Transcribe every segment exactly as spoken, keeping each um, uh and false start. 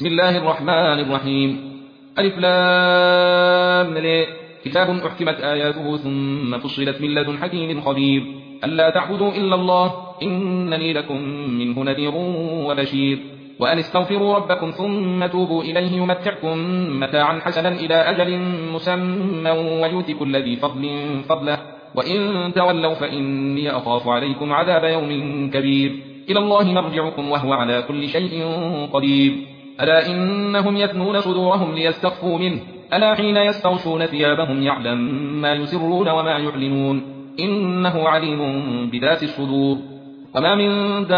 بسم الله الرحمن الرحيم. ألف لام ر. كتاب أحكمت آياته ثم فصلت من لدن حكيم خبير. ألا تعبدوا إلا الله إنني لكم منه نذير وبشير. وأن استغفروا ربكم ثم توبوا إليه يمتعكم متاعا حسنا إلى أجل مسمى ويؤت كل ذي فضل فضله وإن تولوا فإني أخاف عليكم عذاب يوم كبير. إلى الله مرجعكم وهو على كل شيء قدير. ألا إنهم يثنون صدورهم ليستخفوا منه ألا حين يستغشون ثيابهم يعلم ما يسرون وما يعلنون إنه عليم بذات الصدور. وما من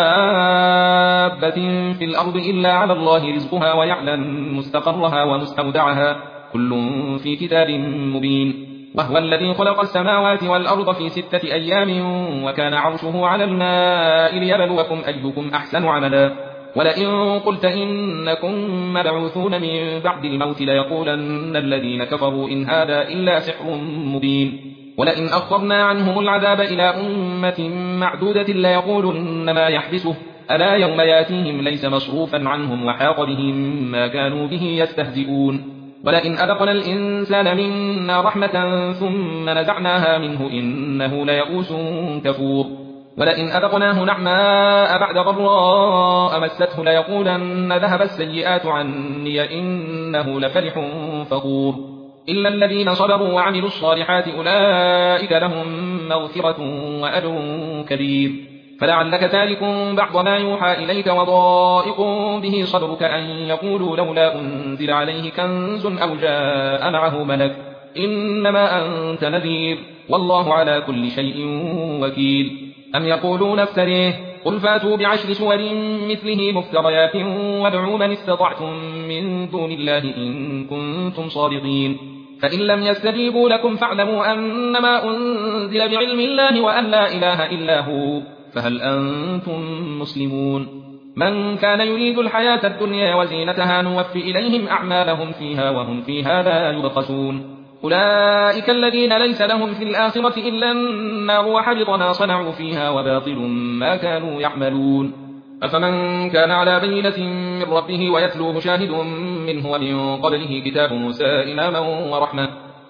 دابة في الأرض إلا على الله رزقها ويعلم مستقرها ومستودعها كل في كتاب مبين. وهو الذي خلق السماوات والأرض في ستة أيام وكان عرشه على الماء ليبلوكم أيكم أحسن عملا. ولئن قلت إنكم مبعوثون من بعد الموت ليقولن الذين كفروا إن هذا إلا سحر مبين. ولئن أخرنا عنهم العذاب إلى أمة معدودة ليقولن ما يحبسه ألا يوم ياتيهم ليس مصروفا عنهم وحاق بهم ما كانوا به يستهزئون. ولئن أذقنا الإنسان منا رحمة ثم نزعناها منه إنه ليئوس كفور. ولئن أذقناه نعماء بعد ضراء مسته ليقولن ذهب السيئات عني إنه لفرح فخور. إلا الذين صبروا وعملوا الصالحات أولئك لهم مغفرة وأجر كبير. فلعلك تارك بعض ما يوحى إليك وضائق به صدرك أن يقولوا لولا أنزل عليه كنز أو جاء معه ملك إنما أنت نذير والله على كل شيء وكيل. أم يقولون افتريه قل فاتوا بعشر سور مثله مفتريات وادعوا من استطعتم من دون الله إن كنتم صادقين. فإن لم يستجيبوا لكم فاعلموا أنما أنزل بعلم الله وأن لا إله إلا هو فهل أنتم مسلمون. من كان يريد الحياة الدنيا وزينتها نوفي إليهم أعمالهم فيها وهم فيها لا يبخسون. أولئك الذين ليس لهم في الآخرة إلا النار وحبط ما صنعوا فيها وباطل ما كانوا يعملون. أفمن كان على بينة من ربه ويتلوه شاهد منه ومن قبله كتاب موسى إماما ورحمة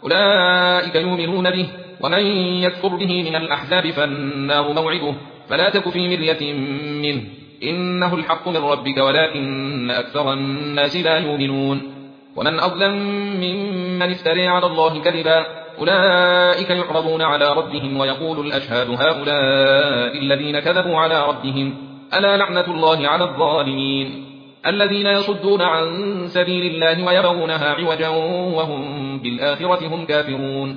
أولئك يؤمنون به ومن يكفر به من الأحزاب فالنار موعده فلا تك في مرية منه إنه الحق من ربك ولكن أكثر الناس لا يؤمنون. ومن أظلم ممن افترى على الله كذبا أولئك يعرضون على ربهم ويقول الأشهاد هؤلاء الذين كذبوا على ربهم ألا لعنة الله على الظالمين. الذين يصدون عن سبيل الله ويبغونها عوجا وهم بالآخرة هم كافرون.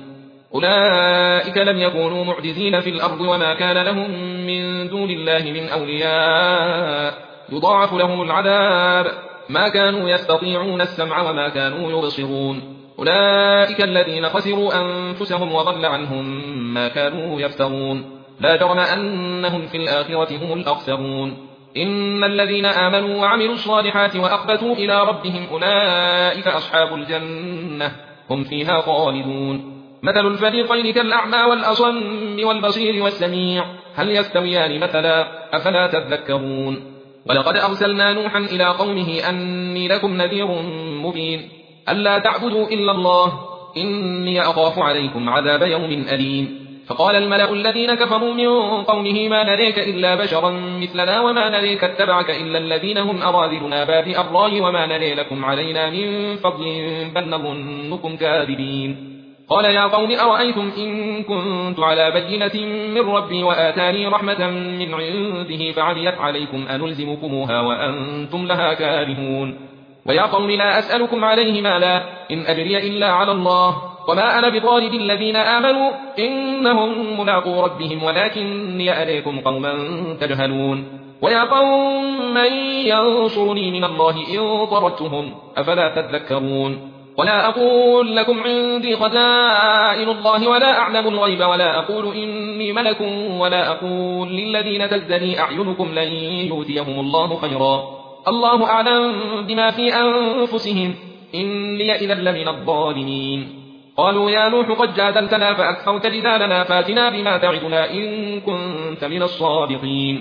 أولئك لم يكونوا معجزين في الأرض وما كان لهم من دون الله من أولياء يضاعف لهم العذاب ما كانوا يستطيعون السمع وما كانوا يبصرون. أولئك الذين خسروا أنفسهم وضل عنهم ما كانوا يفترون. لا جرم أنهم في الآخرة هم الأخسرون. إن الذين آمنوا وعملوا الصالحات وأخبتوا إلى ربهم أولئك أصحاب الجنة هم فيها خالدون. مثل الفريقين كالأعمى والأصم والبصير والسميع هل يستويان مثلا أفلا تذكرون. ولقد أرسلنا نوحا إلى قومه أني لكم نذير مبين ألا تعبدوا إلا الله إني أخاف عليكم عذاب يوم أليم. فقال الملأ الذين كفروا من قومه ما نريك إلا بشرا مثلنا وما نريك اتبعك إلا الذين هم أراذلنا بادئ الرأي وما نري لكم علينا من فضل بل نظنكم كاذبين. قال يا قوم أرأيتم إن كنت على بينة من ربي وآتاني رحمة من عنده فعميت عليكم أنلزمكموها وأنتم لها كارهون. ويا قوم لا أسألكم عليه مالا إن أجري إلا على الله وما أنا بطارد الذين آمنوا إنهم ملاقو ربهم ولكني أريكم قوما تجهلون. ويا قوم من ينصرني من الله إن طردتهم أفلا تذكرون. ولا أقول لكم عندي خزائن الله ولا أعلم الغيب ولا أقول إني ملك ولا أقول للذين تزدري أعينكم لن يؤتيهم الله خيرا الله أعلم بما في أنفسهم إني إذا لمن الظالمين. قالوا يا نوح قد جادلتنا فأكثرت جدالنا فاتنا بما تعدنا إن كنت من الصادقين.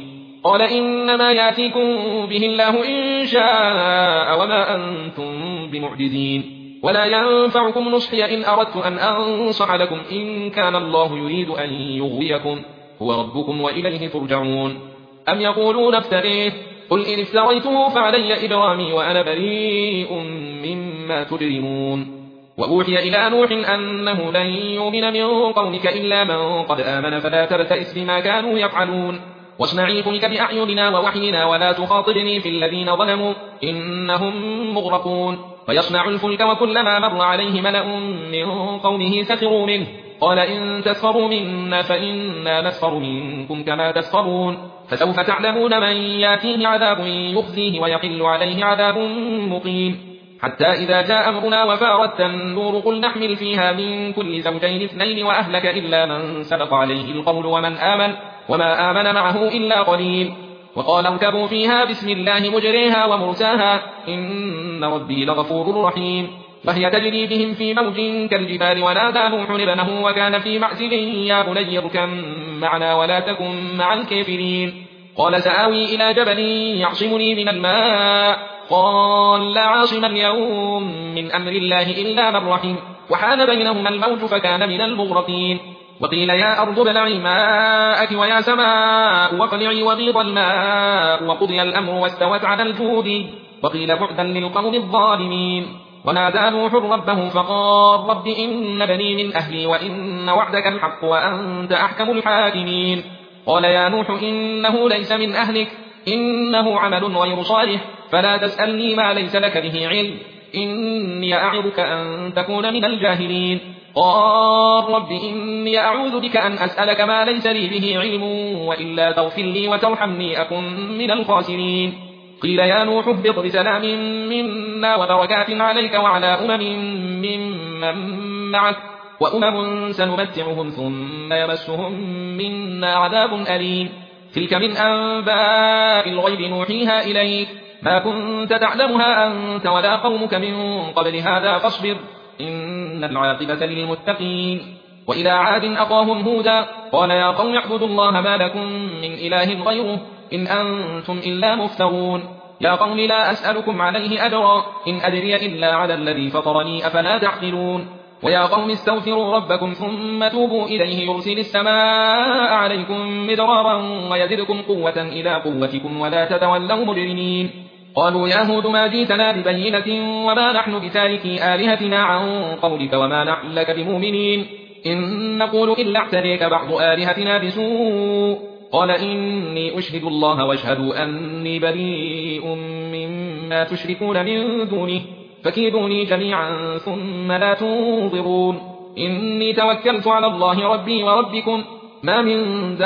قال إنما يأتيكم به الله إن شاء وما أنتم بمعجزين ولا ينفعكم نصحي إن أردت أن أنصح لكم إن كان الله يريد أن يغويكم هو ربكم وإليه ترجعون أم يقولون افتريه قل إن افتريته فعلي إجرامي وأنا بريء مما تجرمون وأوحي إلى نوح أنه لن يؤمن من قومك إلا من قد آمن فلا تبتئس بما كانوا يفعلون واصنع الفلك بأعيننا ووحينا ولا تخاطبني في الذين ظلموا إنهم مغرقون فيصنع الفلك وكلما مر عليه ملأ من قومه سخروا منه قال إن تسخروا منا فإنا نسخر منكم كما تسخرون فسوف تعلمون من ياتيه عذاب يخزيه ويحل عليه عذاب مقيم حتى إذا جاء أمرنا وفارت النور قل نحمل فيها من كل زوجين اثنين وأهلك إلا من سبق عليه القول ومن آمن وما آمن معه إلا قليل وقال اركبوا فيها بسم الله مجريها ومرساها إن ربي لغفور رحيم وهي تجري بهم في موج كالجبال ونادى نوح ابنه وكان في معزل يا بني اركب معنا ولا تكن مع الكافرين قال سآوي إلى جبل يعصمني من الماء قال لا عاصم اليوم من أمر الله إلا من رحم وحال بينهما الموج فكان من المغرقين وقيل يا أرض ابلعي ماءك ويا سماء واقلعي وغيض الماء وقضي الأمر واستوت على الجود وقيل بعدا للقوم الظالمين ونادى نوح ربه فقال رب إن بني من أهلي وإن وعدك الحق وأنت أحكم الحاكمين قال يا نوح إنه ليس من أهلك إنه عمل غير صالح فلا تسألني ما ليس لك به علم إني أعظك أن تكون من الجاهلين قال رب إني أعوذ بك أن أسألك ما ليس لي به علم وإلا تغفر لي وترحمني أكن من الخاسرين قيل يا نوح اهبط بسلام منا وبركات عليك وعلى أمم ممن معك وأمم سنمتعهم ثم يمسهم منا عذاب أليم تلك من أنباء الغيب نوحيها إليك ما كنت تعلمها أنت ولا قومك من قبل هذا فاصبر إن العاقبة للمتقين وإلى عاد أخاهم هودا قال يا قوم اعبدوا الله ما لكم من إله غيره إن أنتم إلا مفترون يا قوم لا أسألكم عليه أجرا إن أدري إلا على الذي فطرني أفلا تعقلون ويا قوم استغفروا ربكم ثم توبوا إليه يرسل السماء عليكم مدرارا ويزدكم قوة إلى قوتكم ولا تتولوا مجرمين قالوا يا هود ما جئتنا ببينة وما نحن بتاركي آلهتنا عن قولك وما نحن لك بمؤمنين إن نقول إلا اعتريك بعض آلهتنا بسوء قال إني أشهد الله واشهدوا أني بريء مما تشركون من دونه فكيدوني جميعا ثم لا تنظرون إني توكلت على الله ربي وربكم ما من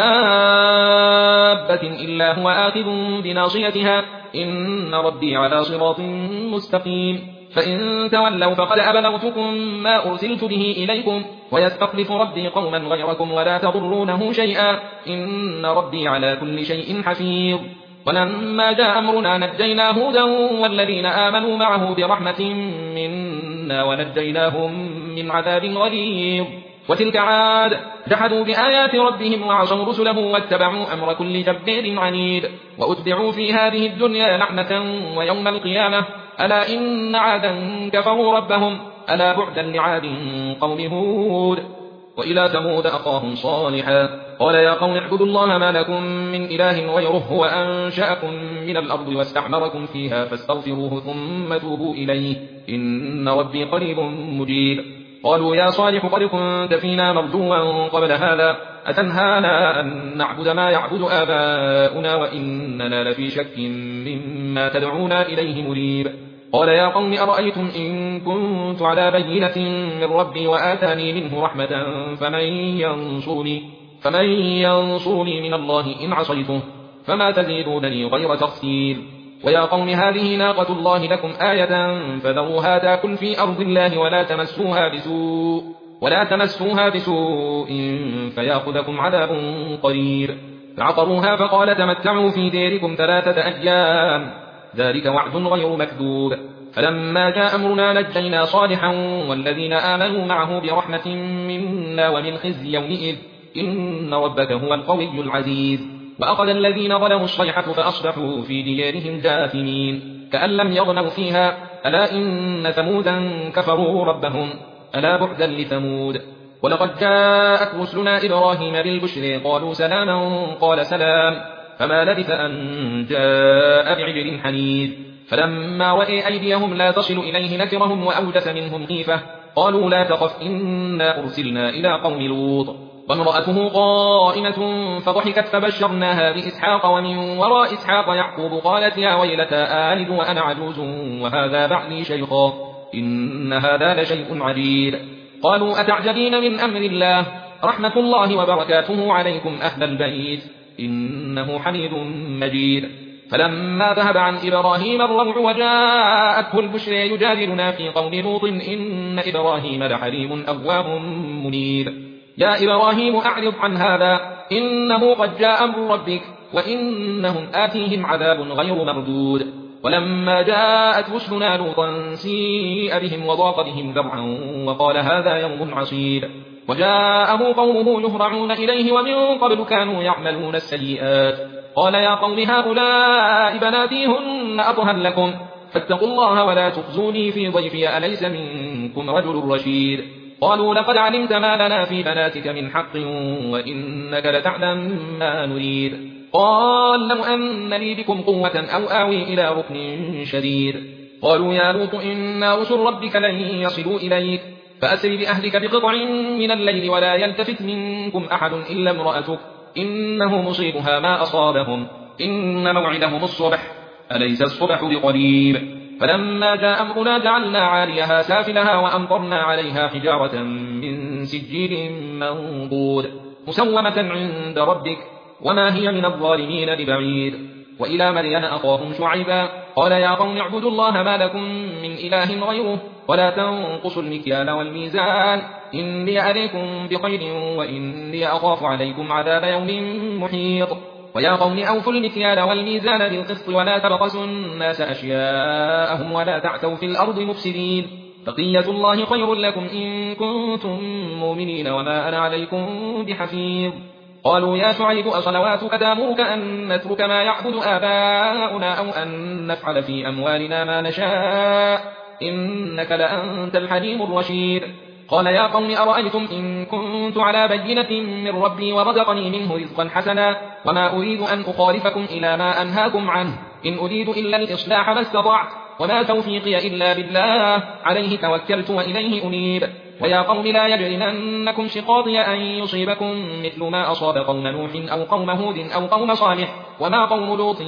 دابة إلا هو آخذ بناصيتها إن ربي على صراط مستقيم فإن تولوا فقد أبلغتكم ما أرسلت به إليكم ويستخلف ربي قوما غيركم ولا تضرونه شيئا إن ربي على كل شيء حفيظ ولما جاء أمرنا نجينا هودا والذين آمنوا معه برحمة منا ونجيناهم من عذاب غليظ وتلك عاد جحدوا بآيات ربهم وعصوا رسله واتبعوا أمر كل جبار عنيد وأتبعوا في هذه الدنيا لعنة ويوم القيامة ألا إن عادا كفروا ربهم ألا بعدا لعاد قوم هود وإلى ثمود أخاهم صالحا قال يا قوم اعبدوا الله ما لكم من إله غيره هو أنشأكم من الأرض واستعمركم فيها فاستغفروه ثم توبوا إليه إن ربي قريب مجيب قالوا يا صالح قد كنت فينا مرجوا قبل هذا أتنهانا أن نعبد ما يعبد آباؤنا وإننا لفي شك مما تدعونا إليه مريب قال يا قوم أرأيتم إن كنت على بينة من ربي وآتاني منه رحمة فمن ينصرني, فمن ينصرني من الله إن عصيته فما تزيدونني غير تخسير ويا قوم هذه ناقة الله لكم آية فذروها تاكل في أرض الله ولا تمسوها بسوء ولا تمسوها بسوء فيأخذكم عذاب قريب فعقروها فقال تمتعوا في ديركم ثلاثة أيام ذلك وعد غير مكذوب فلما جاء أمرنا نجينا صالحا والذين آمنوا معه برحمة منا ومن خزي يومئذ إن ربك هو القوي العزيز وأخذ الذين ظلموا الصيحة فأصبحوا في ديارهم جاثمين كأن لم يغنوا فيها ألا إن ثمودا كفروا ربهم ألا بعدا لثمود ولقد جاءت رسلنا إبراهيم بالبشر قالوا سلاما قال سلام فما لبث أن جاء بعجل حنيذ فلما رأى أيديهم لا تصل إليه نكرهم وأوجس منهم خيفة قالوا لا تخف إنا أرسلنا إلى قوم لوط وامرأته قائمة فضحكت فبشرناها بإسحاق ومن وراء إسحاق يعقوب قالت يا ويلتى آلد وأنا عجوز وهذا بعلي شيخا إن هذا لشيء عجيب قالوا أتعجبين من أمر الله رحمة الله وبركاته عليكم أهل البيت إنه حميد مجيد فلما ذهب عن إبراهيم الروع وجاءته البشر يجادلنا في قوم لوط إن إبراهيم لحليم أواب منيب يا إبراهيم أعرض عن هذا إنه قد جاء أمر ربك وإنهم آتيهم عذاب غير مردود ولما جاءت رسلنا لوطا سيء بهم وضاق بهم ذرعا وقال هذا يوم عصيب وجاءه قومه يهرعون إليه ومن قبل كانوا يعملون السيئات قال يا قوم هؤلاء بناتي هن أطهر لكم فاتقوا الله ولا تخزوني في ضيفي أليس منكم رجل رشيد قالوا لقد علمت ما لنا في بناتك من حق وإنك لتعلم ما نريد قال لو أن لي بكم قوة أو آوي إلى ركن شديد قالوا يا لوط إنا رسل ربك لن يصلوا إليك فأسر بأهلك بقطع من الليل ولا يلتفت منكم أحد إلا امرأتك إنه مصيبها ما أصابهم إن موعدهم الصبح أليس الصبح بقريب فلما جاء أمرنا جعلنا عاليها سافلها وأمطرنا عليها حجارة من سجيل منضود مسومة عند ربك وما هي من الظالمين ببعيد وإلى مدين أخاهم شعيبا قال يا قوم اعبدوا الله ما لكم من إله غيره ولا تنقصوا المكيال والميزان إني عليكم بخير وإني أخاف عليكم عذاب يوم محيط ويا قوم أوفوا المكيال والميزان بالقسط ولا تبخسوا الناس أشياءهم ولا تعثوا في الأرض مفسدين بقية الله خير لكم إن كنتم مؤمنين وما أنا عليكم بحفيظ قالوا يا شعيب أصلواتك تأمرك أن نترك ما يعبد آباؤنا أو أن نفعل في أموالنا ما نشاء إنك لأنت الحليم الرشيد قال يا قوم أرأيتم إن كنت على بينة من ربي ورزقني منه رزقا حسنا وما أريد أن أخالفكم إلى ما أنهاكم عنه إن أريد إلا الإصلاح ما استطعت وما توفيقي إلا بالله عليه توكلت وإليه أنيب ويا قوم لا يجرمنكم شقاقي أن يصيبكم مثل ما أصاب قوم نوح أو قوم هود أو قوم صالح وما قوم لوط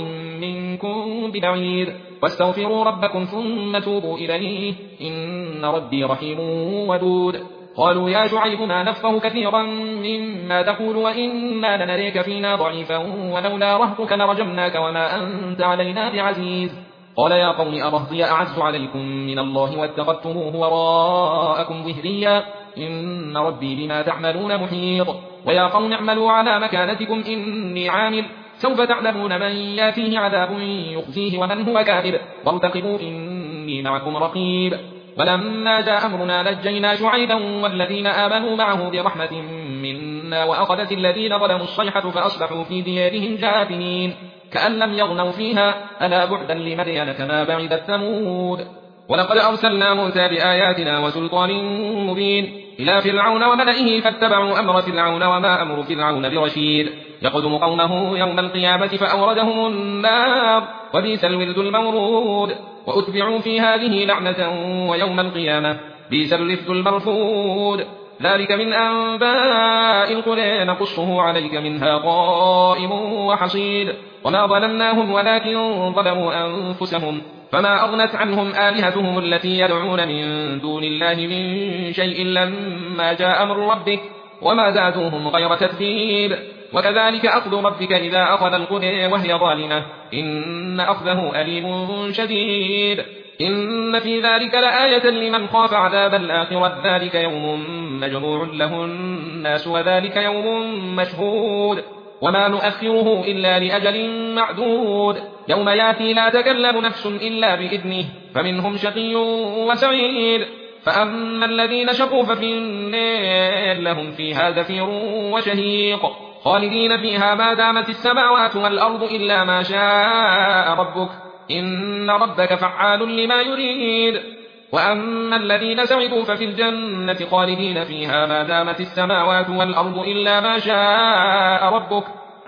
منكم ببعيد واستغفروا ربكم ثم توبوا إليه إن ربي رحيم ودود قالوا يا شعيب ما نفقه كثيرا مما تقول وإنا لنريك فينا ضعيفا ولولا رهطك لرجمناك وما أنت علينا بعزيز قال يا قوم أرهطي أعز عليكم من الله واتخذتموه وراءكم ظهريا إن ربي بما تعملون محيط ويا قوم اعملوا على مكانتكم إني عامل سوف تعلمون من ياتيه عذاب يخزيه ومن هو كاذب وارتقبوا إني معكم رقيب ولما جاء أمرنا نجينا شعيبا والذين آمنوا معه برحمة منا وأخذت الذين ظلموا الصيحة فأصبحوا في ديارهم جاثمين كأن لم يغنوا فيها ألا بعدا لمدين كما بعدت ثمود ولقد أرسلنا موسى بآياتنا وسلطان مبين إلى فرعون وملئه فاتبعوا أمر فرعون وما أمر فرعون برشيد يقدم قومه يوم القيامة فأوردهم النار وبئس الورد المورود وأتبعوا في هذه لعنة ويوم القيامة بئس الرفد المرفود ذلك من أنباء القرى نقصه عليك منها قائم وحصيد وما ظلمناهم ولكن ظلموا أنفسهم فما أغنت عنهم آلهتهم التي يدعون من دون الله من شيء لما جاء أمر ربك وما زادوهم غير تتبيب وكذلك أخذ ربك إذا أخذ القرى وهي ظالمة إن أخذه أليم شديد إن في ذلك لآية لمن خاف عذاب الآخرة ذلك يوم مجموع له الناس وذلك يوم مشهود وما نؤخره إلا لأجل معدود يوم ياتي لا تكلم نفس إلا بإذنه فمنهم شقي وسعيد فأما الذين شقوا ففي النار لهم فيها زفير وشهيق خالدين فيها ما دامت السماوات والأرض إلا ما شاء ربك إن ربك فعال لما يريد وأما الذين سعدوا ففي الجنة خالدين فيها ما دامت السماوات والأرض إلا ما شاء ربك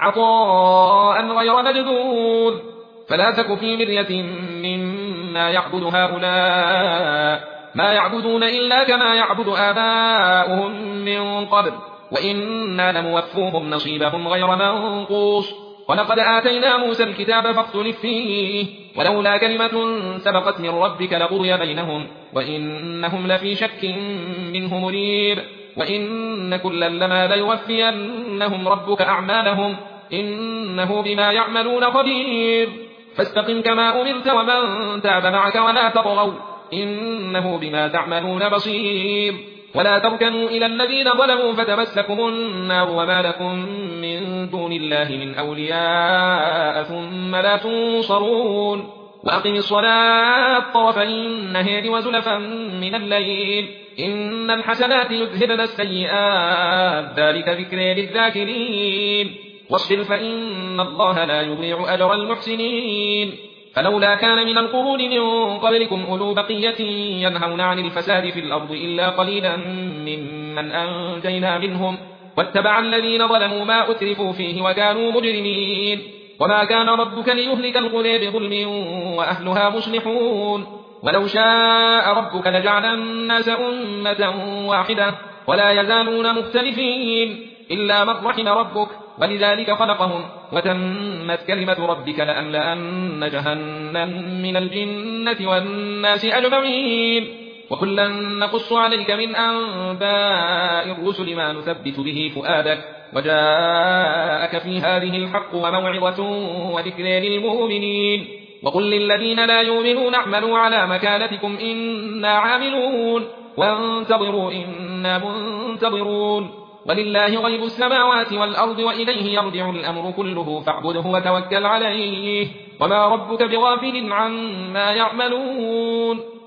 عطاء غير مجدود فلا تك في مرية مما يعبد هؤلاء ما يعبدون إلا كما يعبد آباؤهم من قبل وإنا لموفوهم نصيبهم غير منقوص ولقد آتينا موسى الكتاب فاختلف فيه ولولا كلمة سبقت من ربك لقضي بينهم وإنهم لفي شك منه مريب وإن كلا لما ليوفينهم ربك أعمالهم إنه بما يعملون خبير فاستقم كما أمرت ومن تاب معك ولا تطغوا إنه بما تعملون بصير ولا تركنوا إلى الذين ظلموا فتمسكم النار وما لكم من دون الله من أولياء ثم لا تنصرون وأقم الصلاة طرفي النهار وزلفا من الليل إن الحسنات يذهبن السيئات ذلك ذكر للذاكرين واصبر فإن الله لا يضيع أجر المحسنين فلولا كان من القرون من قبلكم أولو بقية ينهون عن الفساد في الأرض إلا قليلا ممن أنجينا منهم واتبع الذين ظلموا ما أترفوا فيه وكانوا مجرمين وما كان ربك ليهلك القرى بظلم وأهلها مصلحون ولو شاء ربك لجعل الناس أمة واحدة ولا يزالون مختلفين إلا من رحم ربك ولذلك خلقهم وتمت كلمة ربك لأملأن جهنم من الجنة والناس أجمعين وكلا نقص عليك من أنباء الرسل ما نثبت به فؤادك وجاءك في هذه الحق وموعظة وذكر للمؤمنين وقل للذين لا يؤمنون اعملوا على مكانتكم إنا عاملون وانتظروا إنا منتظرون ولله غيب السماوات والأرض وإليه يرجع الأمر كله فاعبده وتوكل عليه وما ربك بغافل عما يعملون